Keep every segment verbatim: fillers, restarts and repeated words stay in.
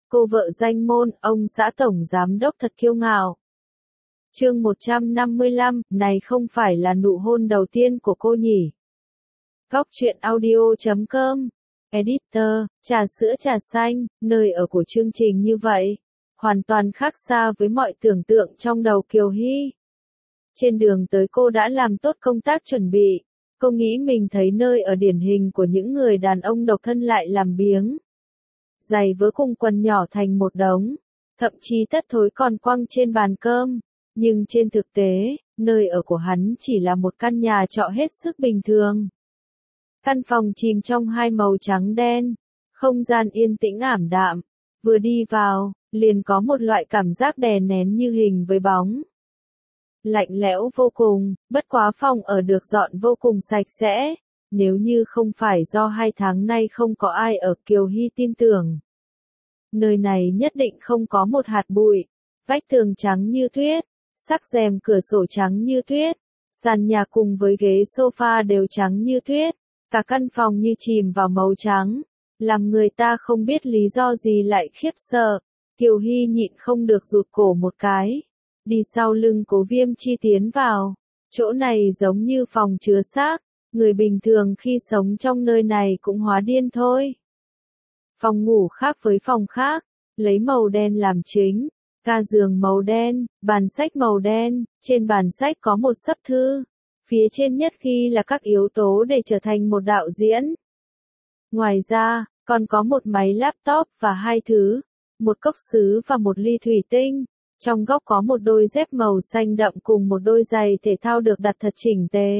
cô vợ danh môn, ông xã tổng giám đốc thật kiêu ngạo. Chương một trăm năm mươi lăm, này không phải là nụ hôn đầu tiên của cô nhỉ? Góc truyện audio chấm com. Editor, trà sữa trà xanh, nơi ở của chương trình như vậy, hoàn toàn khác xa với mọi tưởng tượng trong đầu Kiều Hy. Trên đường tới cô đã làm tốt công tác chuẩn bị, cô nghĩ mình thấy nơi ở điển hình của những người đàn ông độc thân lại làm biếng. Giày vớ cùng quần nhỏ thành một đống, thậm chí tất thối còn quăng trên bàn cơm, nhưng trên thực tế, nơi ở của hắn chỉ là một căn nhà trọ hết sức bình thường. Căn phòng chìm trong hai màu trắng đen, không gian yên tĩnh ảm đạm, vừa đi vào, liền có một loại cảm giác đè nén như hình với bóng. Lạnh lẽo vô cùng, bất quá phòng ở được dọn vô cùng sạch sẽ, nếu như không phải do hai tháng nay không có ai ở, Kiều Hy tin tưởng. Nơi này nhất định không có một hạt bụi, vách tường trắng như tuyết, sắc rèm cửa sổ trắng như tuyết, sàn nhà cùng với ghế sofa đều trắng như tuyết, cả căn phòng như chìm vào màu trắng, làm người ta không biết lý do gì lại khiếp sợ. Kiều Hy nhịn không được rụt cổ một cái, đi sau lưng Cố Viêm Chi tiến vào, chỗ này giống như phòng chứa xác, người bình thường khi sống trong nơi này cũng hóa điên thôi. Phòng ngủ khác với phòng khác, lấy màu đen làm chính, ga giường màu đen, bàn sách màu đen, trên bàn sách có một sấp thư, phía trên nhất ghi là các yếu tố để trở thành một đạo diễn. Ngoài ra, còn có một máy laptop và hai thứ, một cốc sứ và một ly thủy tinh, trong góc có một đôi dép màu xanh đậm cùng một đôi giày thể thao được đặt thật chỉnh tề.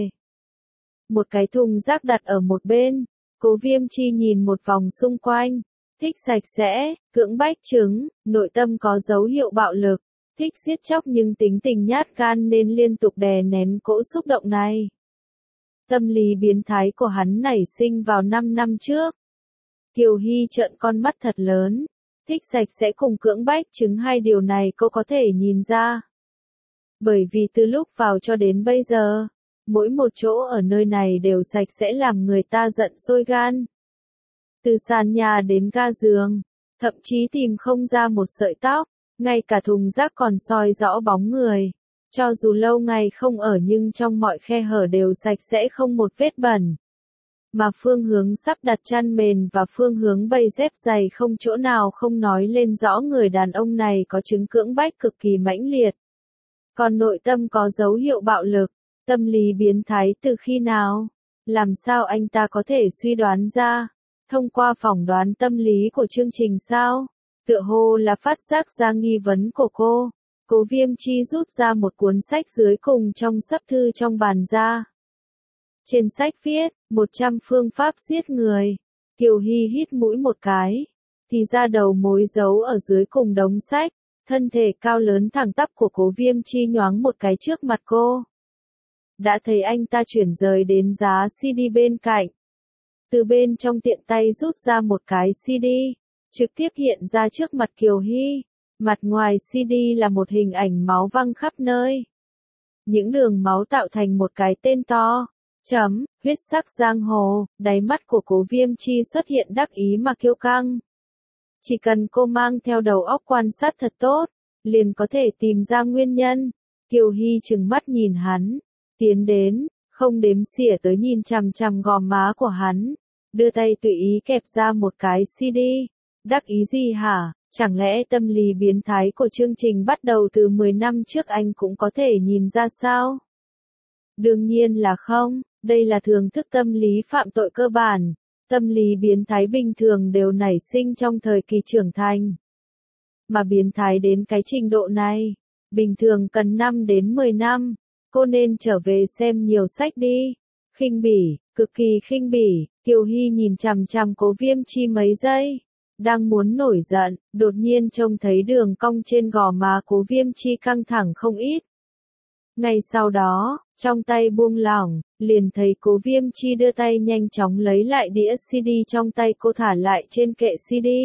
Một cái thùng rác đặt ở một bên, Cố Viêm Chi nhìn một vòng xung quanh, thích sạch sẽ, cưỡng bách chứng, nội tâm có dấu hiệu bạo lực, thích giết chóc nhưng tính tình nhát gan nên liên tục đè nén cỗ xúc động này. Tâm lý biến thái của hắn nảy sinh vào năm năm trước. Kiều Hy trợn con mắt thật lớn, thích sạch sẽ cùng cưỡng bách chứng hai điều này cô có thể nhìn ra. Bởi vì từ lúc vào cho đến bây giờ, mỗi một chỗ ở nơi này đều sạch sẽ làm người ta giận sôi gan. Từ sàn nhà đến ga giường, thậm chí tìm không ra một sợi tóc, ngay cả thùng rác còn soi rõ bóng người. Cho dù lâu ngày không ở nhưng trong mọi khe hở đều sạch sẽ không một vết bẩn. Mà phương hướng sắp đặt chăn mền và phương hướng bày dép giày không chỗ nào không nói lên rõ người đàn ông này có chứng cưỡng bách cực kỳ mãnh liệt. Còn nội tâm có dấu hiệu bạo lực, tâm lý biến thái từ khi nào? Làm sao anh ta có thể suy đoán ra? Thông qua phỏng đoán tâm lý của chương trình sao? Tựa hồ là phát giác ra nghi vấn của cô. Cố Viêm Chi rút ra một cuốn sách dưới cùng trong sấp thư trong bàn ra. Trên sách viết, một trăm phương pháp giết người. Kiều Hy hít mũi một cái. Thì ra đầu mối giấu ở dưới cùng đống sách. Thân thể cao lớn thẳng tắp của Cố Viêm Chi nhoáng một cái trước mặt cô. Đã thấy anh ta chuyển rời đến giá xê đê bên cạnh. Từ bên trong tiện tay rút ra một cái xê đê, trực tiếp hiện ra trước mặt Kiều Hy. Mặt ngoài xê đê là một hình ảnh máu văng khắp nơi. Những đường máu tạo thành một cái tên to. Chấm, huyết sắc giang hồ, đáy mắt của Cố Viêm Chi xuất hiện đắc ý mà kiêu căng. Chỉ cần cô mang theo đầu óc quan sát thật tốt, liền có thể tìm ra nguyên nhân. Kiều Hy trừng mắt nhìn hắn, tiến đến, không đếm xỉa tới nhìn chằm chằm gò má của hắn, đưa tay tùy ý kẹp ra một cái xê đê. Đắc ý gì hả? Chẳng lẽ tâm lý biến thái của chương trình bắt đầu từ mười năm trước anh cũng có thể nhìn ra sao? Đương nhiên là không, đây là thường thức tâm lý phạm tội cơ bản. Tâm lý biến thái bình thường đều nảy sinh trong thời kỳ trưởng thành. Mà biến thái đến cái trình độ này, bình thường cần năm đến mười năm, cô nên trở về xem nhiều sách đi. Khinh bỉ, cực kỳ khinh bỉ, Kiều Hy nhìn chằm chằm Cố Viêm Chi mấy giây. Đang muốn nổi giận, đột nhiên trông thấy đường cong trên gò má Cố Viêm Chi căng thẳng không ít. Ngay sau đó, trong tay buông lỏng, liền thấy Cố Viêm Chi đưa tay nhanh chóng lấy lại đĩa xê đê trong tay cô thả lại trên kệ xê đê.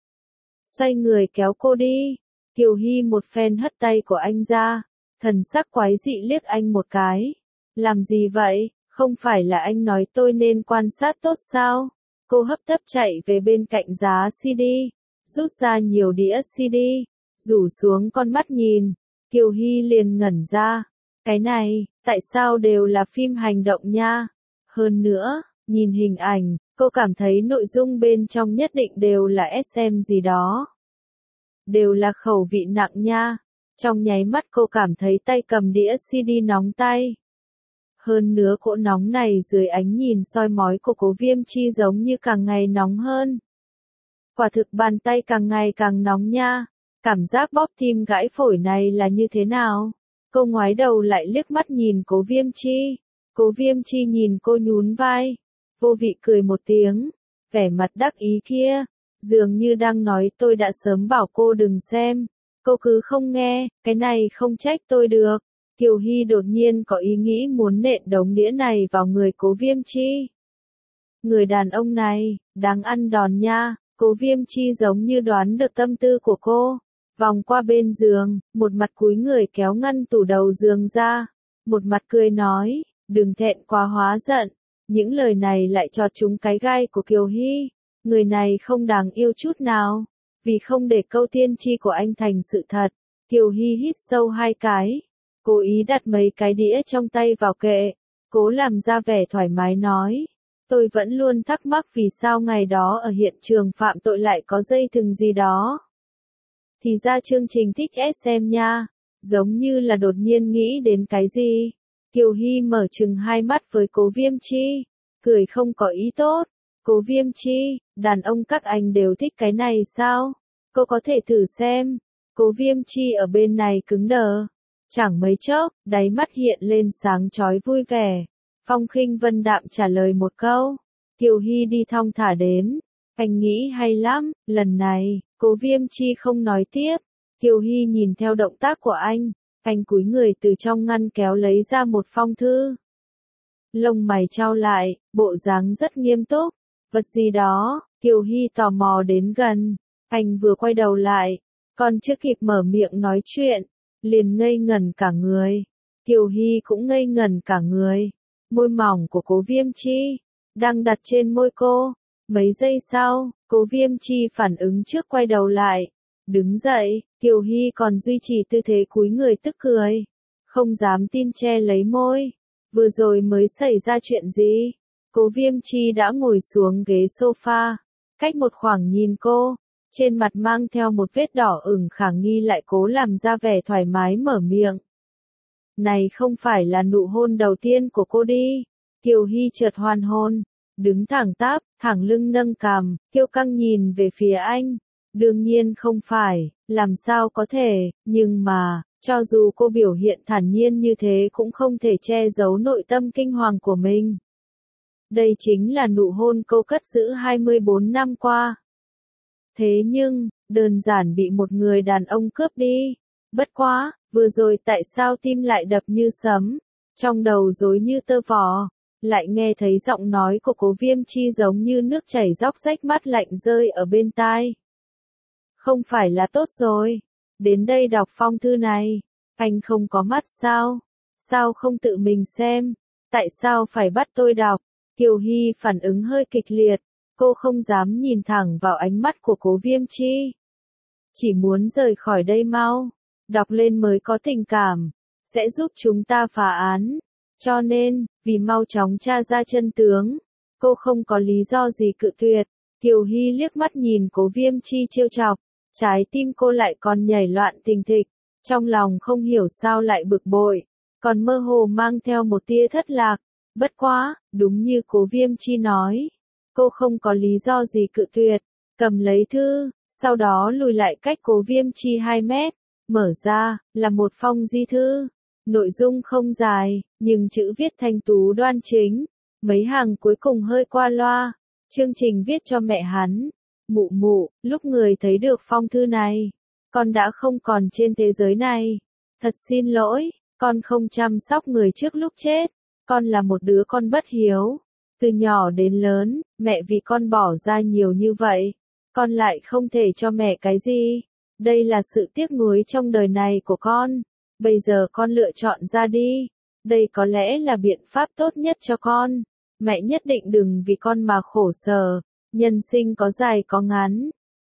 Xoay người kéo cô đi, Kiều Hy một phen hất tay của anh ra, thần sắc quái dị liếc anh một cái. Làm gì vậy, không phải là anh nói tôi nên quan sát tốt sao? Cô hấp tấp chạy về bên cạnh giá xê đê, rút ra nhiều đĩa xê đê, rủ xuống con mắt nhìn, Kiều Hy liền ngẩn ra. Cái này, tại sao đều là phim hành động nha? Hơn nữa, nhìn hình ảnh, cô cảm thấy nội dung bên trong nhất định đều là ét em gì đó. Đều là khẩu vị nặng nha. Trong nháy mắt cô cảm thấy tay cầm đĩa xê đê nóng tay. Hơn nữa cỗ nóng này dưới ánh nhìn soi mói của Cố Viêm Chi giống như càng ngày nóng hơn. Quả thực bàn tay càng ngày càng nóng nha. Cảm giác bóp tim gãy phổi này là như thế nào? Cô ngoái đầu lại liếc mắt nhìn Cố Viêm Chi. Cố Viêm Chi nhìn cô nhún vai. Vô vị cười một tiếng. Vẻ mặt đắc ý kia. Dường như đang nói tôi đã sớm bảo cô đừng xem. Cô cứ không nghe, cái này không trách tôi được. Kiều Hy đột nhiên có ý nghĩ muốn nện đống đĩa này vào người Cố Viêm Chi. Người đàn ông này, đáng ăn đòn nha. Cố Viêm Chi giống như đoán được tâm tư của cô. Vòng qua bên giường, một mặt cúi người kéo ngăn tủ đầu giường ra. Một mặt cười nói, đừng thẹn quá hóa giận. Những lời này lại chọt trúng cái gai của Kiều Hy. Người này không đáng yêu chút nào. Vì không để câu tiên tri của anh thành sự thật, Kiều Hy hít sâu hai cái. Cố ý đặt mấy cái đĩa trong tay vào kệ. Cố làm ra vẻ thoải mái nói. Tôi vẫn luôn thắc mắc vì sao ngày đó ở hiện trường phạm tội lại có dây thừng gì đó. Thì ra chương trình thích ét em nha. Giống như là đột nhiên nghĩ đến cái gì. Kiều Hy mở trừng hai mắt với Cố Viêm Chi. Cười không có ý tốt. Cố Viêm Chi, đàn ông các anh đều thích cái này sao? Cô có thể thử xem. Cố Viêm Chi ở bên này cứng đờ. Chẳng mấy chốc, đáy mắt hiện lên sáng chói vui vẻ. Phong Khinh Vân đạm trả lời một câu. Kiều Hy đi thong thả đến. Anh nghĩ hay lắm, lần này, Cố Viêm Chi không nói tiếp. Kiều Hy nhìn theo động tác của anh. Anh cúi người từ trong ngăn kéo lấy ra một phong thư. Lông mày chau lại, bộ dáng rất nghiêm túc. Vật gì đó, Kiều Hy tò mò đến gần. Anh vừa quay đầu lại, còn chưa kịp mở miệng nói chuyện, liền ngây ngẩn cả người. Kiều Hy cũng ngây ngẩn cả người. Môi mỏng của Cố Viêm Chi đang đặt trên môi cô. Mấy giây sau, Cố Viêm Chi phản ứng trước quay đầu lại. Đứng dậy, Kiều Hy còn duy trì tư thế cúi người tức cười. Không dám tin che lấy môi. Vừa rồi mới xảy ra chuyện gì? Cố Viêm Chi đã ngồi xuống ghế sofa, cách một khoảng nhìn cô, trên mặt mang theo một vết đỏ ửng khả nghi lại cố làm ra vẻ thoải mái mở miệng. Này không phải là nụ hôn đầu tiên của cô đi. Kiều Hy chợt hoàn hồn, đứng thẳng tắp, thẳng lưng nâng cằm, kiêu căng nhìn về phía anh. Đương nhiên không phải, làm sao có thể, nhưng mà, cho dù cô biểu hiện thản nhiên như thế cũng không thể che giấu nội tâm kinh hoàng của mình. Đây chính là nụ hôn cô cất giữ hai mươi bốn năm qua. Thế nhưng, đơn giản bị một người đàn ông cướp đi. Bất quá, vừa rồi tại sao tim lại đập như sấm, trong đầu rối như tơ vò, lại nghe thấy giọng nói của Cố Viêm Chi giống như nước chảy róc rách mắt lạnh rơi ở bên tai. Không phải là tốt rồi, đến đây đọc phong thư này, anh không có mắt sao? Sao không tự mình xem? Tại sao phải bắt tôi đọc? Kiều Hy phản ứng hơi kịch liệt, cô không dám nhìn thẳng vào ánh mắt của Cố Viêm Chi. Chỉ muốn rời khỏi đây mau, đọc lên mới có tình cảm, sẽ giúp chúng ta phá án. Cho nên, vì mau chóng tra ra chân tướng, cô không có lý do gì cự tuyệt. Kiều Hy liếc mắt nhìn Cố Viêm Chi trêu chọc, trái tim cô lại còn nhảy loạn thình thịch, trong lòng không hiểu sao lại bực bội, còn mơ hồ mang theo một tia thất lạc. Bất quá, đúng như Cố Viêm Chi nói, cô không có lý do gì cự tuyệt, cầm lấy thư, sau đó lùi lại cách Cố Viêm Chi hai mét, mở ra, là một phong di thư. Nội dung không dài, nhưng chữ viết thanh tú đoan chính, mấy hàng cuối cùng hơi qua loa. Chương trình viết cho mẹ hắn. Mụ mụ, lúc người thấy được phong thư này, con đã không còn trên thế giới này. Thật xin lỗi, con không chăm sóc người trước lúc chết. Con là một đứa con bất hiếu. Từ nhỏ đến lớn, mẹ vì con bỏ ra nhiều như vậy. Con lại không thể cho mẹ cái gì. Đây là sự tiếc nuối trong đời này của con. Bây giờ con lựa chọn ra đi. Đây có lẽ là biện pháp tốt nhất cho con. Mẹ nhất định đừng vì con mà khổ sở. Nhân sinh có dài có ngắn.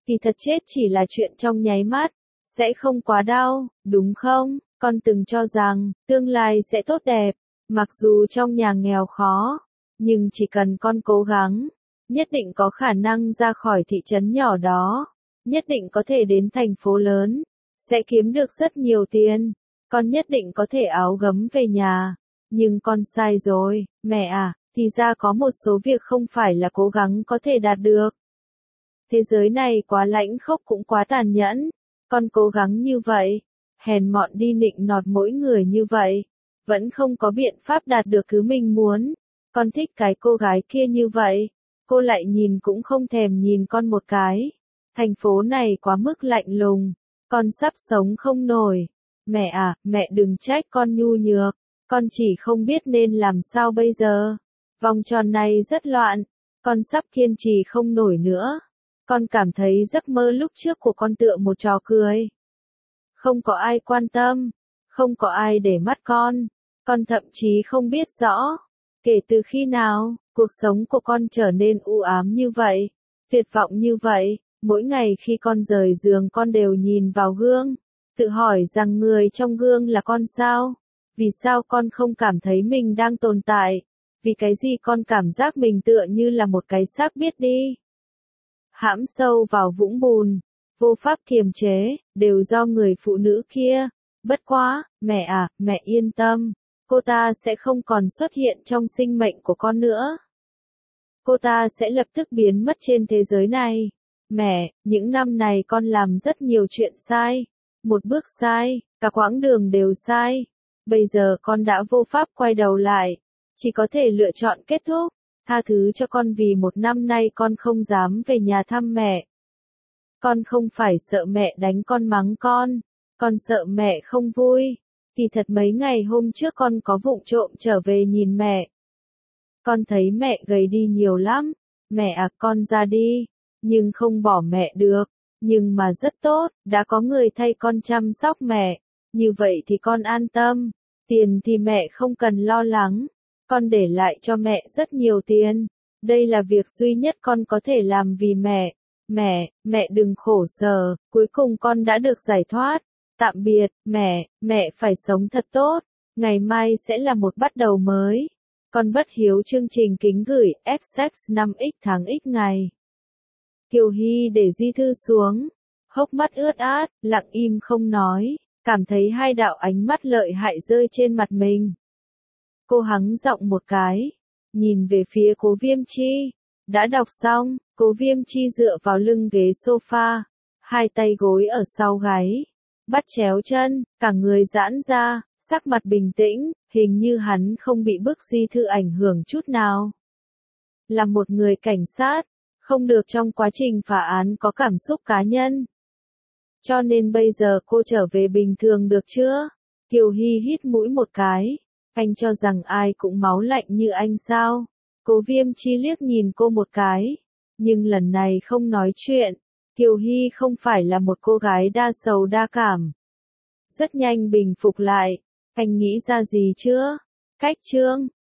Thì thật chết chỉ là chuyện trong nháy mắt, sẽ không quá đau, đúng không? Con từng cho rằng, tương lai sẽ tốt đẹp, mặc dù trong nhà nghèo khó, nhưng chỉ cần con cố gắng, nhất định có khả năng ra khỏi thị trấn nhỏ đó, nhất định có thể đến thành phố lớn, sẽ kiếm được rất nhiều tiền, con nhất định có thể áo gấm về nhà. Nhưng con sai rồi, mẹ à, thì ra có một số việc không phải là cố gắng có thể đạt được. Thế giới này quá lãnh khốc cũng quá tàn nhẫn, con cố gắng như vậy, hèn mọn đi nịnh nọt mỗi người như vậy, vẫn không có biện pháp đạt được thứ mình muốn. Con thích cái cô gái kia như vậy, cô lại nhìn cũng không thèm nhìn con một cái. Thành phố này quá mức lạnh lùng, con sắp sống không nổi. Mẹ à, mẹ đừng trách con nhu nhược, con chỉ không biết nên làm sao bây giờ. Vòng tròn này rất loạn, con sắp kiên trì không nổi nữa. Con cảm thấy giấc mơ lúc trước của con tựa một trò cười. Không có ai quan tâm, không có ai để mắt con, con thậm chí không biết rõ. Kể từ khi nào, cuộc sống của con trở nên u ám như vậy, tuyệt vọng như vậy, mỗi ngày khi con rời giường con đều nhìn vào gương, tự hỏi rằng người trong gương là con sao? Vì sao con không cảm thấy mình đang tồn tại? Vì cái gì con cảm giác mình tựa như là một cái xác biết đi? Hãm sâu vào vũng bùn, vô pháp kiềm chế, đều do người phụ nữ kia. Bất quá, mẹ à, mẹ yên tâm, cô ta sẽ không còn xuất hiện trong sinh mệnh của con nữa. Cô ta sẽ lập tức biến mất trên thế giới này. Mẹ, những năm này con làm rất nhiều chuyện sai. Một bước sai, cả quãng đường đều sai. Bây giờ con đã vô pháp quay đầu lại. Chỉ có thể lựa chọn kết thúc. Tha thứ cho con vì một năm nay con không dám về nhà thăm mẹ. Con không phải sợ mẹ đánh con mắng con. Con sợ mẹ không vui. Thì thật mấy ngày hôm trước con có vụng trộm trở về nhìn mẹ. Con thấy mẹ gầy đi nhiều lắm. Mẹ à, con ra đi. Nhưng không bỏ mẹ được. Nhưng mà rất tốt, đã có người thay con chăm sóc mẹ. Như vậy thì con an tâm. Tiền thì mẹ không cần lo lắng. Con để lại cho mẹ rất nhiều tiền. Đây là việc duy nhất con có thể làm vì mẹ. Mẹ, mẹ đừng khổ sở, cuối cùng con đã được giải thoát. Tạm biệt, mẹ, mẹ phải sống thật tốt. Ngày mai sẽ là một bắt đầu mới. Con bất hiếu chương trình kính gửi ích ích năm x tháng x ngày. Kiều Hy để di thư xuống, hốc mắt ướt át, lặng im không nói, cảm thấy hai đạo ánh mắt lợi hại rơi trên mặt mình. Cô hắng giọng một cái, nhìn về phía Cố Viêm Chi. Đã đọc xong, Cố Viêm Chi dựa vào lưng ghế sofa, hai tay gối ở sau gáy, bắt chéo chân, cả người giãn ra, sắc mặt bình tĩnh, hình như hắn không bị bức di thư ảnh hưởng chút nào. Là một người cảnh sát, không được trong quá trình phá án có cảm xúc cá nhân. Cho nên bây giờ cô trở về bình thường được chưa? Kiều Hy hít mũi một cái. Anh cho rằng ai cũng máu lạnh như anh sao? Cố Viêm Chi liếc nhìn cô một cái. Nhưng lần này không nói chuyện. Kiều Hy không phải là một cô gái đa sầu đa cảm. Rất nhanh bình phục lại. Anh nghĩ ra gì chưa? Cách chương.